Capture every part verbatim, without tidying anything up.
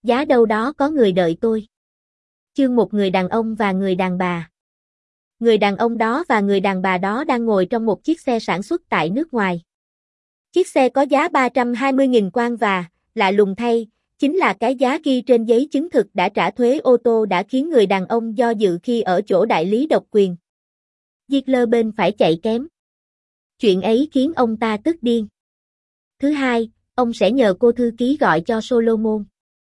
Giá đâu đó có người đợi tôi. Chương một người đàn ông và người đàn bà. Người đàn ông đó và người đàn bà đó đang ngồi trong một chiếc xe sản xuất tại nước ngoài. Chiếc xe có giá ba trăm hai mươi nghìn won và, lạ lùng thay, chính là cái giá ghi trên giấy chứng thực đã trả thuế ô tô đã khiến người đàn ông do dự khi ở chỗ đại lý độc quyền. Ziegler bên phải chạy kém. Chuyện ấy khiến ông ta tức điên. Thứ hai, ông sẽ nhờ cô thư ký gọi cho Solomon.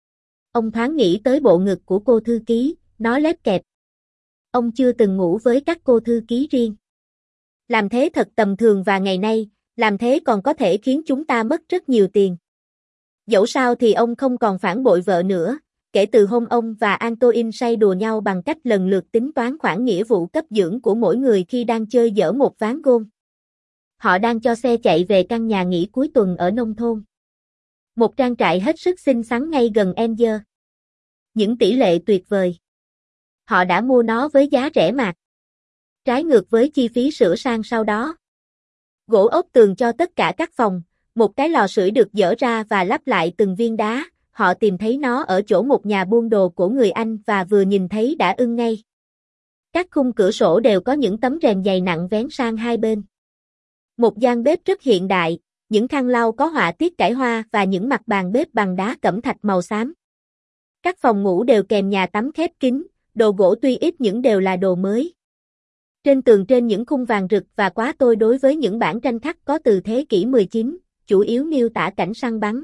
Ông thoáng nghĩ tới bộ ngực của cô thư ký, nó lép kẹp. Ông chưa từng ngủ với các cô thư ký riêng. Làm thế thật tầm thường và ngày nay, làm thế còn có thể khiến chúng ta mất rất nhiều tiền. Dẫu sao thì ông không còn phản bội vợ nữa, kể từ hôm ông và Antoine say đùa nhau bằng cách lần lượt tính toán khoản nghĩa vụ cấp dưỡng của mỗi người khi đang chơi dở một ván gôn. Họ đang cho xe chạy về căn nhà nghỉ cuối tuần ở nông thôn. Một trang trại hết sức xinh xắn ngay gần Angers. Những tỷ lệ tuyệt vời. Họ đã mua nó với giá rẻ mạt. Trái ngược với chi phí sửa sang sau đó. Gỗ ốp tường cho tất cả các phòng, một cái lò sưởi được dỡ ra và lắp lại từng viên đá, họ tìm thấy nó ở chỗ một nhà buôn đồ của người Anh và vừa nhìn thấy đã ưng ngay. Các khung cửa sổ đều có những tấm rèm dày nặng vén sang hai bên. Một gian bếp rất hiện đại, những khăn lau có họa tiết cải hoa và những mặt bàn bếp bằng đá cẩm thạch màu xám. Các phòng ngủ đều kèm nhà tắm khép kín, đồ gỗ tuy ít nhưng đều là đồ mới. Trên tường trên những khung vàng rực và quá tôi đối với những bản tranh khắc có từ thế kỷ mười chín, chủ yếu miêu tả cảnh săn bắn.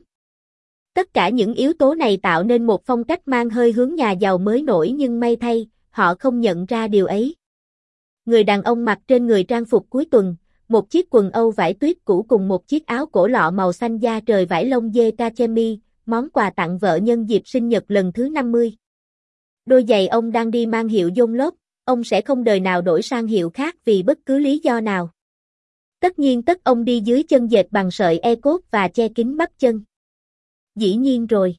Tất cả những yếu tố này tạo nên một phong cách mang hơi hướng nhà giàu mới nổi nhưng may thay, họ không nhận ra điều ấy. Người đàn ông mặc trên người trang phục cuối tuần, một chiếc quần âu vải tuyết cũ cùng một chiếc áo cổ lọ màu xanh da trời vải lông dê cachemire, món quà tặng vợ nhân dịp sinh nhật lần thứ năm mươi. Đôi giày ông đang đi mang hiệu Dunlop, ông sẽ không đời nào đổi sang hiệu khác vì bất cứ lý do nào. Tất nhiên tất ông đi dưới chân dệt bằng sợi e-cốt và che kín bắp chân. Dĩ nhiên rồi.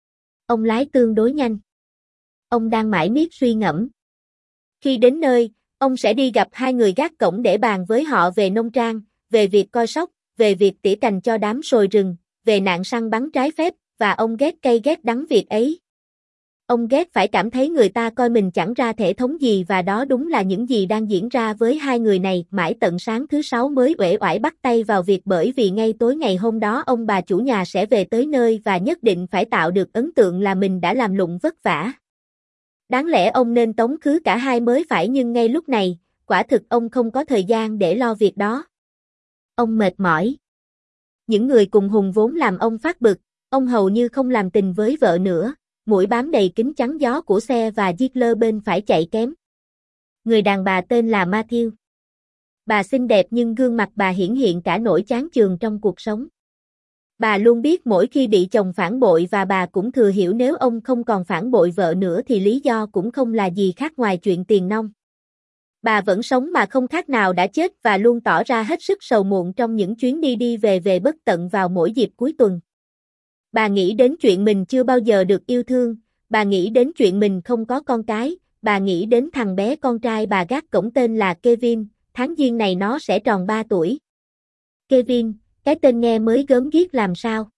Ông lái tương đối nhanh. Ông đang mải miết suy ngẫm. Khi đến nơi, ông sẽ đi gặp hai người gác cổng để bàn với họ về nông trang, về việc coi sóc, về việc tỉa cành cho đám sồi rừng, về nạn săn bắn trái phép, và ông ghét cay ghét đắng việc ấy. Ông ghét phải cảm thấy người ta coi mình chẳng ra thể thống gì và đó đúng là những gì đang diễn ra với hai người này mãi tận sáng thứ sáu mới uể oải bắt tay vào việc bởi vì ngay tối ngày hôm đó ông bà chủ nhà sẽ về tới nơi và nhất định phải tạo được ấn tượng là mình đã làm lụng vất vả. Đáng lẽ ông nên tống khứ cả hai mới phải nhưng ngay lúc này, quả thực ông không có thời gian để lo việc đó. Ông mệt mỏi. Những người cùng Hùng vốn làm ông phát bực, ông hầu như không làm tình với vợ nữa. Mũi bám đầy kính chắn gió của xe và Ziegler bên phải chạy kém. Người đàn bà tên là Matthew. Bà xinh đẹp nhưng gương mặt bà hiển hiện cả nỗi chán chường trong cuộc sống. Bà luôn biết mỗi khi bị chồng phản bội và bà cũng thừa hiểu nếu ông không còn phản bội vợ nữa thì lý do cũng không là gì khác ngoài chuyện tiền nong. Bà vẫn sống mà không khác nào đã chết và luôn tỏ ra hết sức sầu muộn trong những chuyến đi đi về về bất tận vào mỗi dịp cuối tuần. Bà nghĩ đến chuyện mình chưa bao giờ được yêu thương, bà nghĩ đến chuyện mình không có con cái, bà nghĩ đến thằng bé con trai bà gác cổng tên là Kevin, tháng giêng này nó sẽ tròn ba tuổi. Kevin, cái tên nghe mới gớm ghiếc làm sao.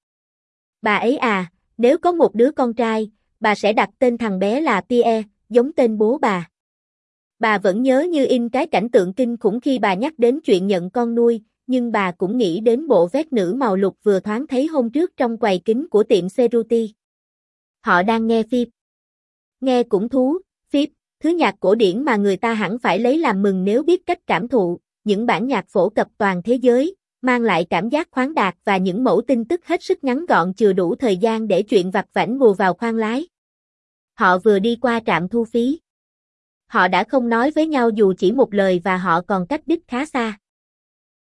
Bà ấy à, nếu có một đứa con trai, bà sẽ đặt tên thằng bé là Pierre, giống tên bố bà. Bà vẫn nhớ như in cái cảnh tượng kinh khủng khi bà nhắc đến chuyện nhận con nuôi, nhưng bà cũng nghĩ đến bộ vest nữ màu lục vừa thoáng thấy hôm trước trong quầy kính của tiệm Cerruti. Họ đang nghe phim. Nghe cũng thú, phim, thứ nhạc cổ điển mà người ta hẳn phải lấy làm mừng nếu biết cách cảm thụ, những bản nhạc phổ cập toàn thế giới, mang lại cảm giác khoáng đạt và những mẫu tin tức hết sức ngắn gọn chừa đủ thời gian để chuyện vặt vãnh bù vào khoang lái. Họ vừa đi qua trạm thu phí. Họ đã không nói với nhau dù chỉ một lời và họ còn cách đích khá xa.